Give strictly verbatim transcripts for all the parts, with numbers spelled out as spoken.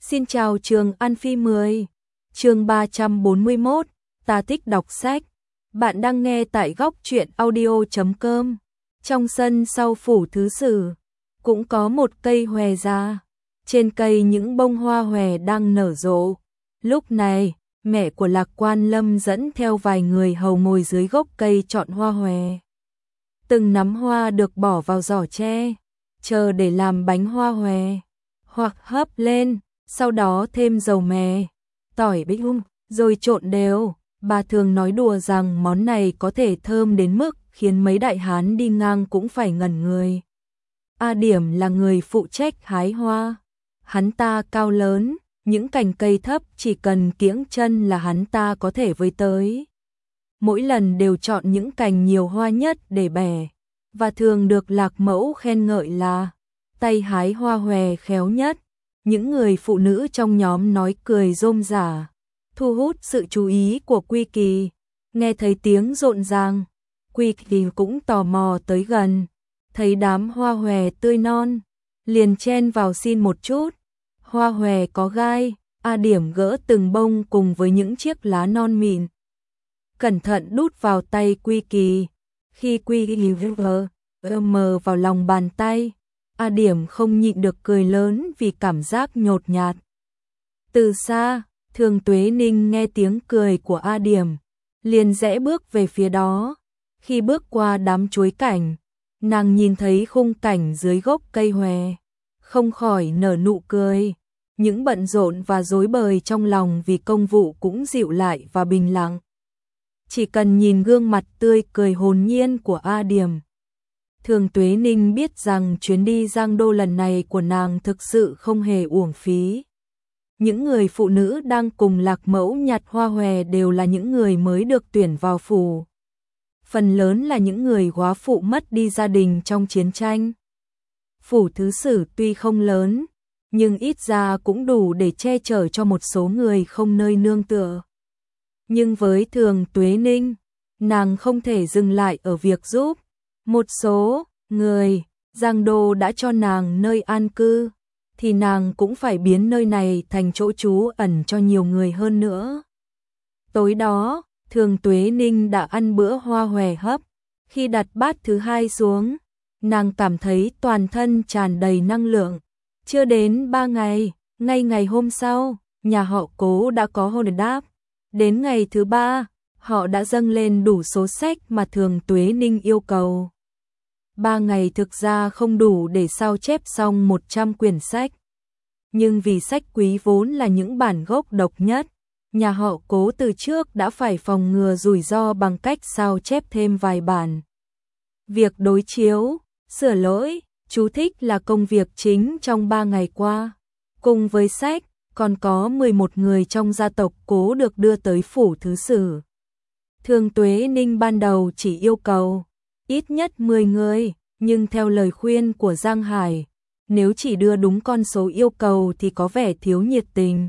Xin chào trường An Phi mười. Chương ba trăm bốn mươi mốt, ta thích đọc sách. Bạn đang nghe tại góc truyện audio chấm com. Trong sân sau phủ thứ sử, cũng có một cây hòe già. Trên cây những bông hoa hòe đang nở rộ. Lúc này, mẹ của Lạc Quan Lâm dẫn theo vài người hầu ngồi dưới gốc cây chọn hoa hòe. Từng nắm hoa được bỏ vào giỏ tre, chờ để làm bánh hoa hòe, hoặc hấp lên, sau đó thêm dầu mè, tỏi bích hung, rồi trộn đều. Bà thường nói đùa rằng món này có thể thơm đến mức khiến mấy đại hán đi ngang cũng phải ngẩn người. A Điểm là người phụ trách hái hoa. Hắn ta cao lớn, những cành cây thấp chỉ cần kiễng chân là hắn ta có thể với tới. Mỗi lần đều chọn những cành nhiều hoa nhất để bẻ, và thường được Lạc Mẫu khen ngợi là tay hái hoa hòe khéo nhất. Những người phụ nữ trong nhóm nói cười rôm rả, thu hút sự chú ý của Quy Kỳ. Nghe thấy tiếng rộn ràng, Quy Kỳ cũng tò mò tới gần, thấy đám hoa hòe tươi non, liền chen vào xin một chút. Hoa hòe có gai, A Điểm gỡ từng bông cùng với những chiếc lá non mịn, cẩn thận đút vào tay Quy Kỳ. Khi Quy Kỳ vơ mờ vào lòng bàn tay, A Điểm không nhịn được cười lớn vì cảm giác nhột nhạt. Từ xa, Thường Tuế Ninh nghe tiếng cười của A Điểm, liền rẽ bước về phía đó. Khi bước qua đám chuối cảnh, nàng nhìn thấy khung cảnh dưới gốc cây hòe, không khỏi nở nụ cười. Những bận rộn và rối bời trong lòng vì công vụ cũng dịu lại và bình lặng. Chỉ cần nhìn gương mặt tươi cười hồn nhiên của A Điểm, Thường Tuế Ninh biết rằng chuyến đi Giang Đô lần này của nàng thực sự không hề uổng phí. Những người phụ nữ đang cùng Lạc Mẫu nhặt hoa hòe đều là những người mới được tuyển vào phủ. Phần lớn là những người góa phụ mất đi gia đình trong chiến tranh. Phủ thứ sử tuy không lớn, nhưng ít ra cũng đủ để che chở cho một số người không nơi nương tựa. Nhưng với Thường Tuế Ninh, nàng không thể dừng lại ở việc giúp một số người. Giang Đô đã cho nàng nơi an cư, thì nàng cũng phải biến nơi này thành chỗ trú ẩn cho nhiều người hơn nữa. Tối đó, Thường Tuế Ninh đã ăn bữa hoa hòe hấp. Khi đặt bát thứ hai xuống, nàng cảm thấy toàn thân tràn đầy năng lượng. Chưa đến ba ngày, ngay ngày hôm sau, nhà họ Cố đã có hồi đáp. Đến ngày thứ ba, họ đã dâng lên đủ số sách mà Thường Tuế Ninh yêu cầu. Ba ngày thực ra không đủ để sao chép xong một trăm quyển sách. Nhưng vì sách quý vốn là những bản gốc độc nhất, nhà họ Cố từ trước đã phải phòng ngừa rủi ro bằng cách sao chép thêm vài bản. Việc đối chiếu, sửa lỗi, chú thích là công việc chính trong ba ngày qua. Cùng với sách, còn có mười một người trong gia tộc Cố được đưa tới phủ thứ sử. Thường Tuế Ninh ban đầu chỉ yêu cầu ít nhất mười người, nhưng theo lời khuyên của Giang Hải, nếu chỉ đưa đúng con số yêu cầu thì có vẻ thiếu nhiệt tình,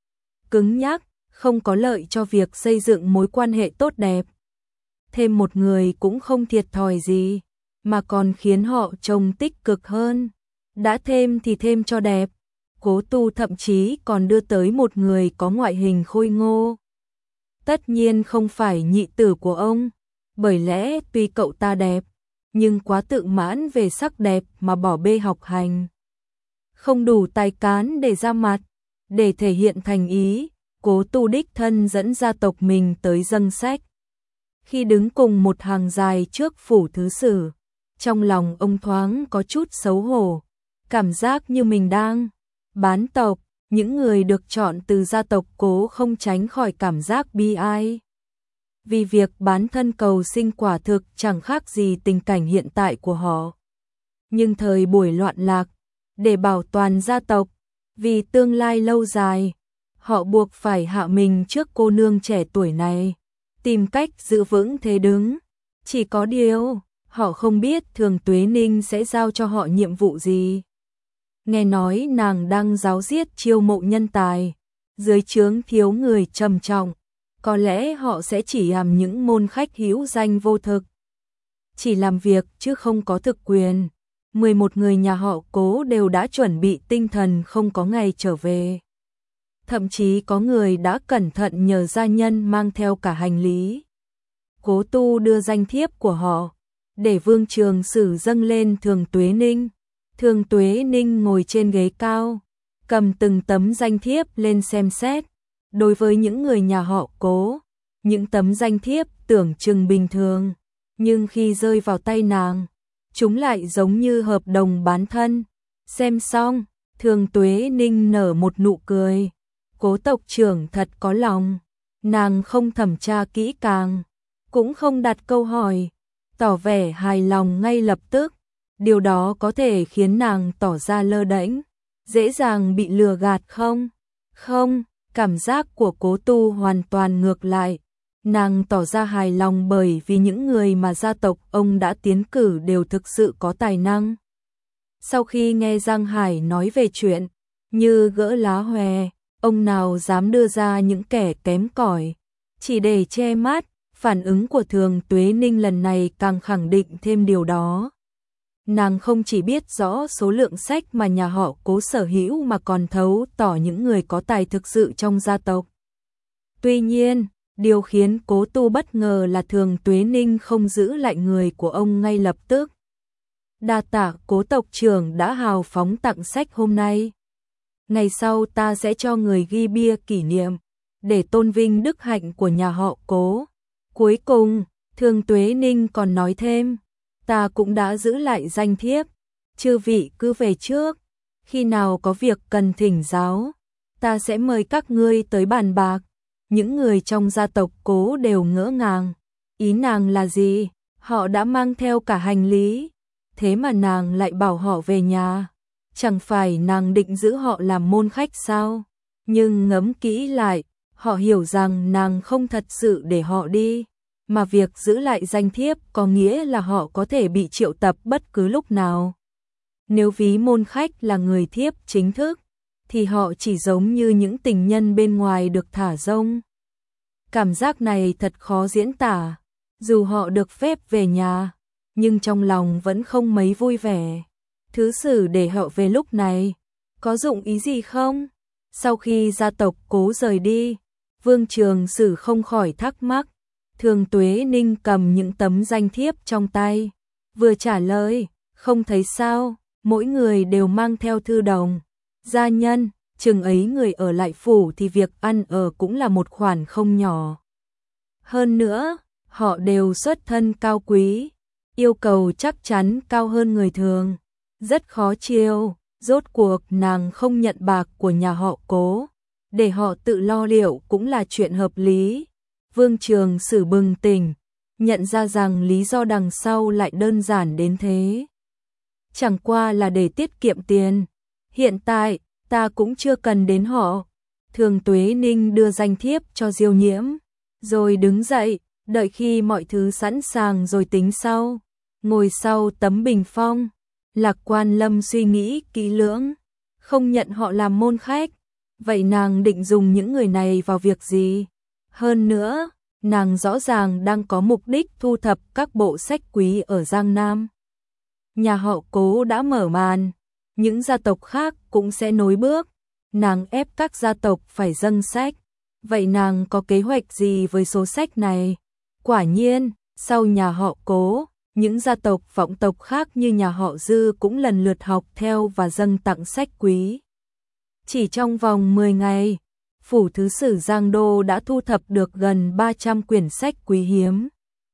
cứng nhắc, không có lợi cho việc xây dựng mối quan hệ tốt đẹp. Thêm một người cũng không thiệt thòi gì, mà còn khiến họ trông tích cực hơn. Đã thêm thì thêm cho đẹp. Cố Tu thậm chí còn đưa tới một người có ngoại hình khôi ngô. Tất nhiên không phải nhị tử của ông, bởi lẽ tuy cậu ta đẹp, nhưng quá tự mãn về sắc đẹp mà bỏ bê học hành. Không đủ tài cán để ra mặt, để thể hiện thành ý, Cố Tu đích thân dẫn gia tộc mình tới dâng sách. Khi đứng cùng một hàng dài trước phủ thứ sử, trong lòng ông thoáng có chút xấu hổ, cảm giác như mình đang bán tộc. Những người được chọn từ gia tộc Cố không tránh khỏi cảm giác bi ai. Vì việc bán thân cầu sinh quả thực chẳng khác gì tình cảnh hiện tại của họ. Nhưng thời buổi loạn lạc, để bảo toàn gia tộc, vì tương lai lâu dài, họ buộc phải hạ mình trước cô nương trẻ tuổi này, tìm cách giữ vững thế đứng. Chỉ có điều, họ không biết Thường Tuế Ninh sẽ giao cho họ nhiệm vụ gì. Nghe nói nàng đang giáo diết chiêu mộ nhân tài, dưới trướng thiếu người trầm trọng, có lẽ họ sẽ chỉ làm những môn khách hữu danh vô thực, chỉ làm việc chứ không có thực quyền. mười một người nhà họ Cố đều đã chuẩn bị tinh thần không có ngày trở về. thậm chí có người đã cẩn thận nhờ gia nhân mang theo cả hành lý. Cố Tu đưa danh thiếp của họ, để Vương Trường Sử dâng lên Thường Tuế Ninh. Thường Tuế Ninh ngồi trên ghế cao, cầm từng tấm danh thiếp lên xem xét. Đối với những người nhà họ Cố, những tấm danh thiếp tưởng chừng bình thường, nhưng khi rơi vào tay nàng, chúng lại giống như hợp đồng bán thân. Xem xong, Thường Tuế Ninh nở một nụ cười. Cố tộc trưởng thật có lòng, nàng không thẩm tra kỹ càng, cũng không đặt câu hỏi, tỏ vẻ hài lòng ngay lập tức. Điều đó có thể khiến nàng tỏ ra lơ đễnh, dễ dàng bị lừa gạt không? Không, cảm giác của Cố Tu hoàn toàn ngược lại. Nàng tỏ ra hài lòng bởi vì những người mà gia tộc ông đã tiến cử đều thực sự có tài năng. Sau khi nghe Giang Hải nói về chuyện như gỡ lá hòe, ông nào dám đưa ra những kẻ kém cỏi chỉ để che mắt. Phản ứng của Thường Tuế Ninh lần này càng khẳng định thêm điều đó. Nàng không chỉ biết rõ số lượng sách mà nhà họ Cố sở hữu mà còn thấu tỏ những người có tài thực sự trong gia tộc. Tuy nhiên, điều khiến Cố Tu bất ngờ là Thường Tuế Ninh không giữ lại người của ông ngay lập tức. Đa tạ Cố tộc trưởng đã hào phóng tặng sách hôm nay. Ngày sau ta sẽ cho người ghi bia kỷ niệm, để tôn vinh đức hạnh của nhà họ Cố. Cuối cùng, Thường Tuế Ninh còn nói thêm, ta cũng đã giữ lại danh thiếp, chư vị cứ về trước, khi nào có việc cần thỉnh giáo, ta sẽ mời các ngươi tới bàn bạc. Những người trong gia tộc Cố đều ngỡ ngàng, ý nàng là gì? Họ đã mang theo cả hành lý, thế mà nàng lại bảo họ về nhà, chẳng phải nàng định giữ họ làm môn khách sao? Nhưng ngẫm kỹ lại, họ hiểu rằng nàng không thật sự để họ đi, mà việc giữ lại danh thiếp có nghĩa là họ có thể bị triệu tập bất cứ lúc nào. Nếu ví môn khách là người thiếp chính thức, thì họ chỉ giống như những tình nhân bên ngoài được thả rông. Cảm giác này thật khó diễn tả, dù họ được phép về nhà, nhưng trong lòng vẫn không mấy vui vẻ. Thứ sử để họ về lúc này, có dụng ý gì không? Sau khi gia tộc Cố rời đi, Vương Trường Sử không khỏi thắc mắc. Thường Tuế Ninh cầm những tấm danh thiếp trong tay, vừa trả lời, không thấy sao, mỗi người đều mang theo thư đồng. Gia nhân, chừng ấy người ở lại phủ thì việc ăn ở cũng là một khoản không nhỏ. Hơn nữa, họ đều xuất thân cao quý, yêu cầu chắc chắn cao hơn người thường, rất khó chiêu. Rốt cuộc nàng không nhận bạc của nhà họ Cố, để họ tự lo liệu cũng là chuyện hợp lý. Vương Trường Sử bừng tỉnh, nhận ra rằng lý do đằng sau lại đơn giản đến thế. Chẳng qua là để tiết kiệm tiền. Hiện tại, ta cũng chưa cần đến họ. Thường Tuế Ninh đưa danh thiếp cho Diêu Nhiễm, rồi đứng dậy, đợi khi mọi thứ sẵn sàng rồi tính sau. Ngồi sau tấm bình phong, Lạc Quan Lâm suy nghĩ kỹ lưỡng, không nhận họ làm môn khách. Vậy nàng định dùng những người này vào việc gì? Hơn nữa, nàng rõ ràng đang có mục đích thu thập các bộ sách quý ở Giang Nam. Nhà họ Cố đã mở màn, những gia tộc khác cũng sẽ nối bước. Nàng ép các gia tộc phải dâng sách. Vậy nàng có kế hoạch gì với số sách này? Quả nhiên, sau nhà họ Cố, những gia tộc vọng tộc khác như nhà họ Dư cũng lần lượt học theo và dâng tặng sách quý. Chỉ trong vòng mười ngày, Phủ Thứ Sử Giang Đô đã thu thập được gần ba trăm quyển sách quý hiếm.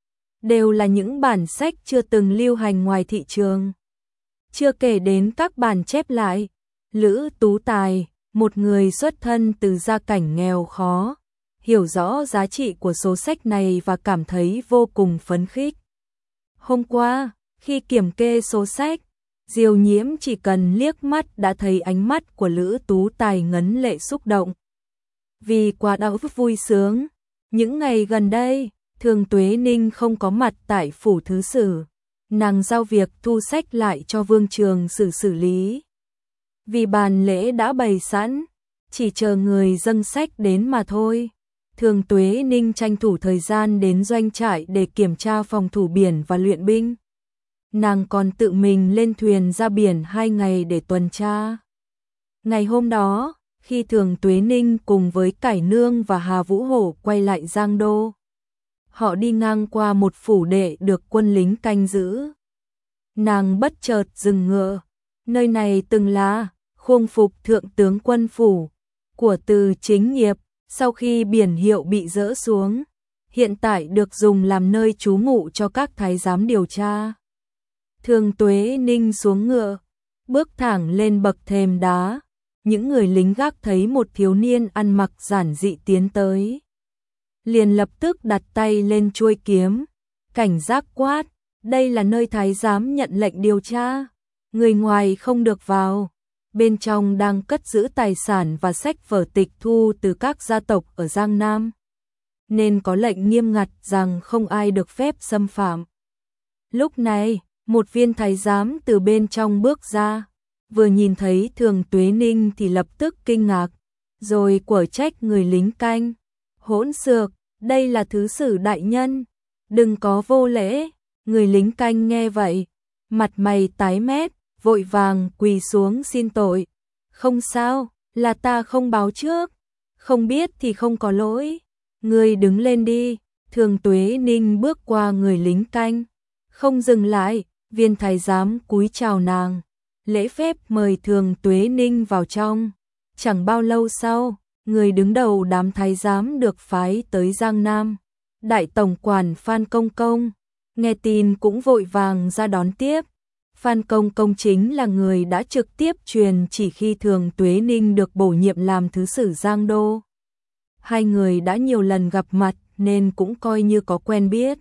Đều là những bản sách chưa từng lưu hành ngoài thị trường. Chưa kể đến các bản chép lại. Lữ Tú Tài, một người xuất thân từ gia cảnh nghèo khó, hiểu rõ giá trị của số sách này và cảm thấy vô cùng phấn khích. Hôm qua, khi kiểm kê số sách, Diêu Nhiễm chỉ cần liếc mắt đã thấy ánh mắt của Lữ Tú Tài ngấn lệ xúc động. Vì quá đau vui sướng, những ngày gần đây, Thường Tuế Ninh không có mặt tại Phủ Thứ Sử. Nàng giao việc thu sách lại cho Vương Trường Sử xử lý. Vì bàn lễ đã bày sẵn, chỉ chờ người dâng sách đến mà thôi. Thường Tuế Ninh tranh thủ thời gian đến doanh trại để kiểm tra phòng thủ biển và luyện binh. Nàng còn tự mình lên thuyền ra biển hai ngày để tuần tra. Ngày hôm đó, Khi Thường Tuế Ninh cùng với Cải Nương và Hà Vũ Hổ quay lại Giang Đô, họ đi ngang qua một phủ đệ được quân lính canh giữ. Nàng bất chợt dừng ngựa, nơi này từng là khuông phục thượng tướng quân phủ của Từ Chính Nghiệp, sau khi biển hiệu bị dỡ xuống, hiện tại được dùng làm nơi trú ngụ cho các thái giám điều tra. Thường Tuế Ninh xuống ngựa, bước thẳng lên bậc thềm đá, những người lính gác thấy một thiếu niên ăn mặc giản dị tiến tới, liền lập tức đặt tay lên chuôi kiếm, cảnh giác quát, đây là nơi thái giám nhận lệnh điều tra, người ngoài không được vào, bên trong đang cất giữ tài sản và sách vở tịch thu từ các gia tộc ở Giang Nam, nên có lệnh nghiêm ngặt rằng không ai được phép xâm phạm. Lúc này, một viên thái giám từ bên trong bước ra, vừa nhìn thấy Thường Tuế Ninh thì lập tức kinh ngạc, rồi quở trách người lính canh, hỗn xược, đây là thứ sử đại nhân, đừng có vô lễ. Người lính canh nghe vậy, mặt mày tái mét, vội vàng quỳ xuống xin tội. Không sao, là ta không báo trước, không biết thì không có lỗi. Người đứng lên đi. Thường Tuế Ninh bước qua người lính canh, không dừng lại, viên thái giám cúi chào nàng, lễ phép mời Thường Tuế Ninh vào trong. Chẳng bao lâu sau, người đứng đầu đám thái giám được phái tới Giang Nam, đại tổng quản Phan Công Công, nghe tin cũng vội vàng ra đón tiếp. Phan Công Công chính là người đã trực tiếp truyền chỉ khi Thường Tuế Ninh được bổ nhiệm làm thứ sử Giang Đô. Hai người đã nhiều lần gặp mặt nên cũng coi như có quen biết.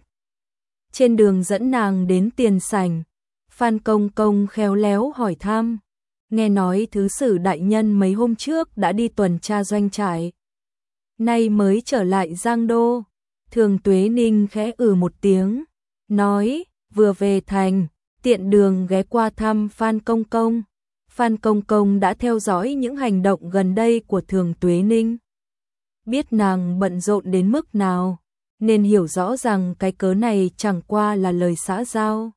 Trên đường dẫn nàng đến tiền sảnh, Phan Công Công khéo léo hỏi thăm, nghe nói thứ sử đại nhân mấy hôm trước đã đi tuần tra doanh trại, nay mới trở lại Giang Đô. Thường Tuế Ninh khẽ ừ một tiếng, nói, vừa về thành, tiện đường ghé qua thăm Phan Công Công. Phan Công Công đã theo dõi những hành động gần đây của Thường Tuế Ninh, biết nàng bận rộn đến mức nào, nên hiểu rõ rằng cái cớ này chẳng qua là lời xã giao.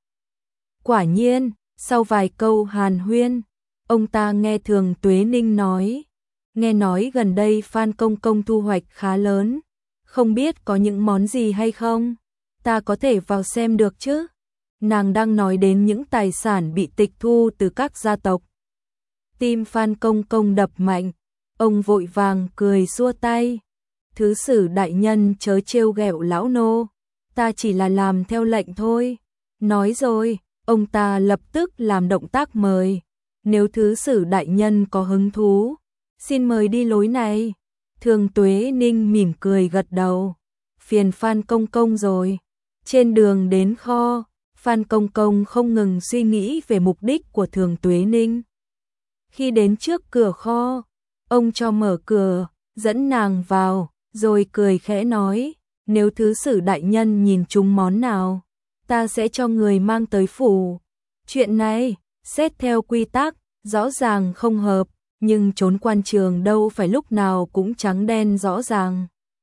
Quả nhiên, sau vài câu hàn huyên, ông ta nghe Thường Tuế Ninh nói, nghe nói gần đây Phan Công Công thu hoạch khá lớn, không biết có những món gì hay không, ta có thể vào xem được chứ? Nàng đang nói đến những tài sản bị tịch thu từ các gia tộc. Tim Phan Công Công đập mạnh, ông vội vàng cười xua tay. Thứ sử đại nhân chớ trêu ghẹo lão nô, ta chỉ là làm theo lệnh thôi. Nói rồi, ông ta lập tức làm động tác mời. Nếu thứ sử đại nhân có hứng thú, xin mời đi lối này. Thường Tuế Ninh mỉm cười gật đầu. Phiền Phan Công Công rồi. Trên đường đến kho, Phan Công Công không ngừng suy nghĩ về mục đích của Thường Tuế Ninh. Khi đến trước cửa kho, ông cho mở cửa, dẫn nàng vào, rồi cười khẽ nói, nếu thứ sử đại nhân nhìn trúng món nào, ta sẽ cho người mang tới phủ. Chuyện này, xét theo quy tắc, rõ ràng không hợp, nhưng trốn quan trường đâu phải lúc nào cũng trắng đen rõ ràng.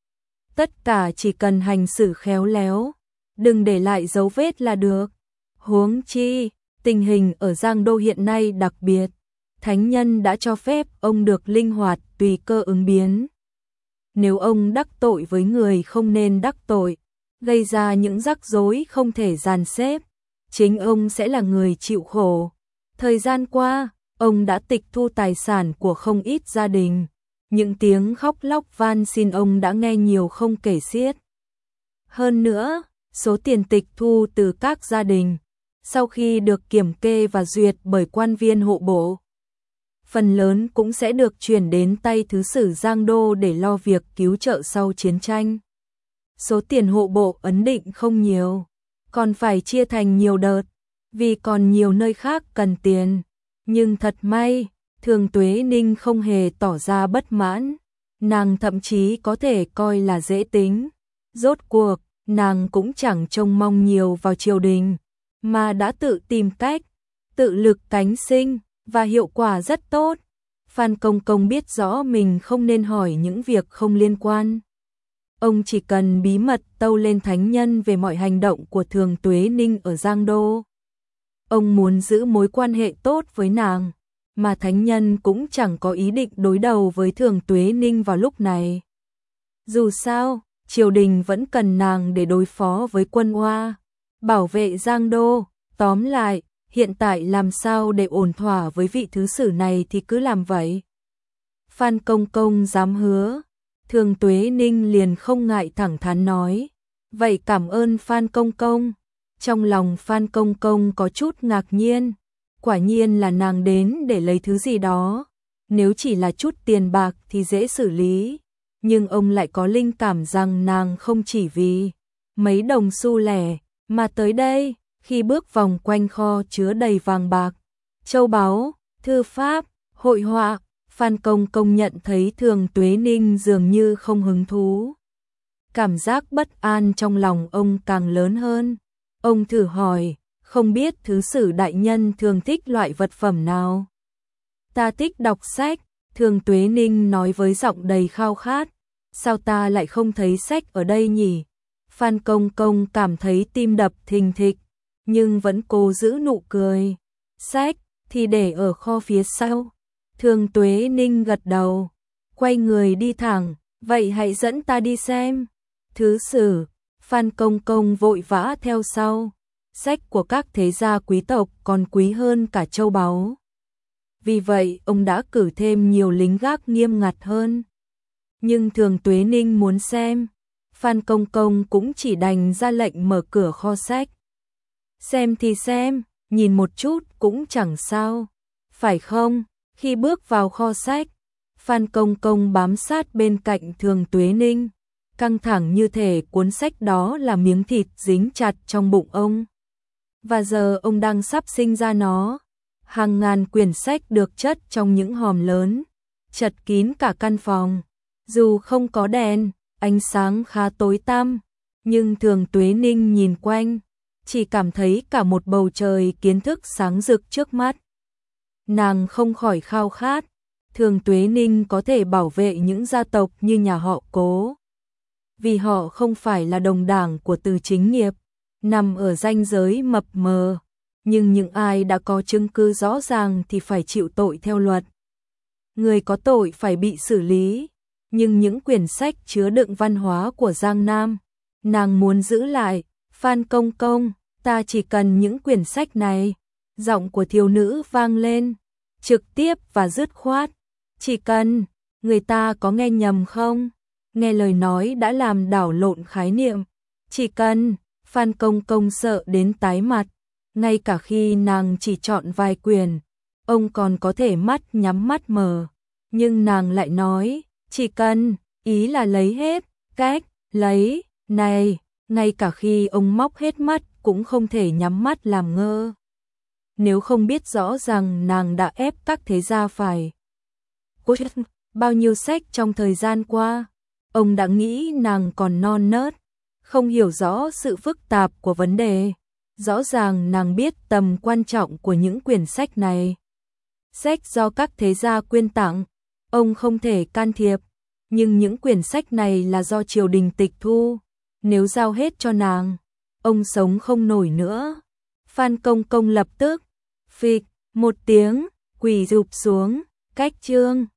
Tất cả chỉ cần hành xử khéo léo, đừng để lại dấu vết là được. Huống chi, tình hình ở Giang Đô hiện nay đặc biệt, thánh nhân đã cho phép ông được linh hoạt tùy cơ ứng biến. Nếu ông đắc tội với người không nên đắc tội, gây ra những rắc rối không thể dàn xếp, chính ông sẽ là người chịu khổ. Thời gian qua, ông đã tịch thu tài sản của không ít gia đình, những tiếng khóc lóc van xin ông đã nghe nhiều không kể xiết. Hơn nữa, số tiền tịch thu từ các gia đình, sau khi được kiểm kê và duyệt bởi quan viên hộ bộ, phần lớn cũng sẽ được chuyển đến tay thứ sử Giang Đô để lo việc cứu trợ sau chiến tranh. Số tiền hộ bộ ấn định không nhiều, còn phải chia thành nhiều đợt, vì còn nhiều nơi khác cần tiền. Nhưng thật may, Thường Tuế Ninh không hề tỏ ra bất mãn, nàng thậm chí có thể coi là dễ tính. Rốt cuộc, nàng cũng chẳng trông mong nhiều vào triều đình, mà đã tự tìm cách, tự lực cánh sinh, và hiệu quả rất tốt. Phan Công Công biết rõ mình không nên hỏi những việc không liên quan. Ông chỉ cần bí mật tâu lên thánh nhân về mọi hành động của Thường Tuế Ninh ở Giang Đô. Ông muốn giữ mối quan hệ tốt với nàng, mà thánh nhân cũng chẳng có ý định đối đầu với Thường Tuế Ninh vào lúc này. Dù sao, triều đình vẫn cần nàng để đối phó với quân Oa, bảo vệ Giang Đô, tóm lại, hiện tại làm sao để ổn thỏa với vị thứ sử này thì cứ làm vậy. Phan Công Công dám hứa, Thường Tuế Ninh liền không ngại thẳng thắn nói, vậy cảm ơn Phan Công Công. Trong lòng Phan Công Công có chút ngạc nhiên, quả nhiên là nàng đến để lấy thứ gì đó, nếu chỉ là chút tiền bạc thì dễ xử lý, nhưng ông lại có linh cảm rằng nàng không chỉ vì mấy đồng xu lẻ mà tới đây. Khi bước vòng quanh kho chứa đầy vàng bạc, châu báu, thư pháp, hội họa, Phan Công Công nhận thấy Thường Tuế Ninh dường như không hứng thú. Cảm giác bất an trong lòng ông càng lớn hơn. Ông thử hỏi, không biết thứ sử đại nhân thường thích loại vật phẩm nào? Ta thích đọc sách, Thường Tuế Ninh nói với giọng đầy khao khát. Sao ta lại không thấy sách ở đây nhỉ? Phan Công Công cảm thấy tim đập thình thịch, nhưng vẫn cố giữ nụ cười. Sách thì để ở kho phía sau. Thường Tuế Ninh gật đầu, quay người đi thẳng, vậy hãy dẫn ta đi xem. Thứ sử, Phan Công Công vội vã theo sau. Sách của các thế gia quý tộc còn quý hơn cả châu báu. Vì vậy, ông đã cử thêm nhiều lính gác nghiêm ngặt hơn. Nhưng Thường Tuế Ninh muốn xem, Phan Công Công cũng chỉ đành ra lệnh mở cửa kho sách. Xem thì xem, nhìn một chút cũng chẳng sao, phải không? Khi bước vào kho sách, Phan Công Công bám sát bên cạnh Thường Tuế Ninh, căng thẳng như thể cuốn sách đó là miếng thịt dính chặt trong bụng ông. Và giờ ông đang sắp sinh ra nó. Hàng ngàn quyển sách được chất trong những hòm lớn, chật kín cả căn phòng. Dù không có đèn, ánh sáng khá tối tăm, nhưng Thường Tuế Ninh nhìn quanh, chỉ cảm thấy cả một bầu trời kiến thức sáng rực trước mắt. Nàng không khỏi khao khát, Thường Tuế Ninh có thể bảo vệ những gia tộc như nhà họ Cố. Vì họ không phải là đồng đảng của Từ Chính Nghiệp, nằm ở ranh giới mập mờ, nhưng những ai đã có chứng cứ rõ ràng thì phải chịu tội theo luật. Người có tội phải bị xử lý, nhưng những quyển sách chứa đựng văn hóa của Giang Nam, nàng muốn giữ lại. Phan Công Công, ta chỉ cần những quyển sách này. Giọng của thiếu nữ vang lên, trực tiếp và dứt khoát. Chỉ cần, người ta có nghe nhầm không? Nghe lời nói đã làm đảo lộn khái niệm. Chỉ cần, Phan Công Công sợ đến tái mặt. Ngay cả khi nàng chỉ chọn vài quyển, ông còn có thể mắt nhắm mắt mở. Nhưng nàng lại nói, chỉ cần, ý là lấy hết, cách, lấy, này, ngay cả khi ông móc hết mắt cũng không thể nhắm mắt làm ngơ. Nếu không biết rõ rằng nàng đã ép các thế gia phải cố chấp bao nhiêu sách trong thời gian qua, ông đã nghĩ nàng còn non nớt, không hiểu rõ sự phức tạp của vấn đề. Rõ ràng nàng biết tầm quan trọng của những quyển sách này. Sách do các thế gia quyên tặng, ông không thể can thiệp, nhưng những quyển sách này là do triều đình tịch thu, nếu giao hết cho nàng, ông sống không nổi nữa. Phan Công Công lập tức phịch một tiếng, quỳ rụp xuống, cách chương.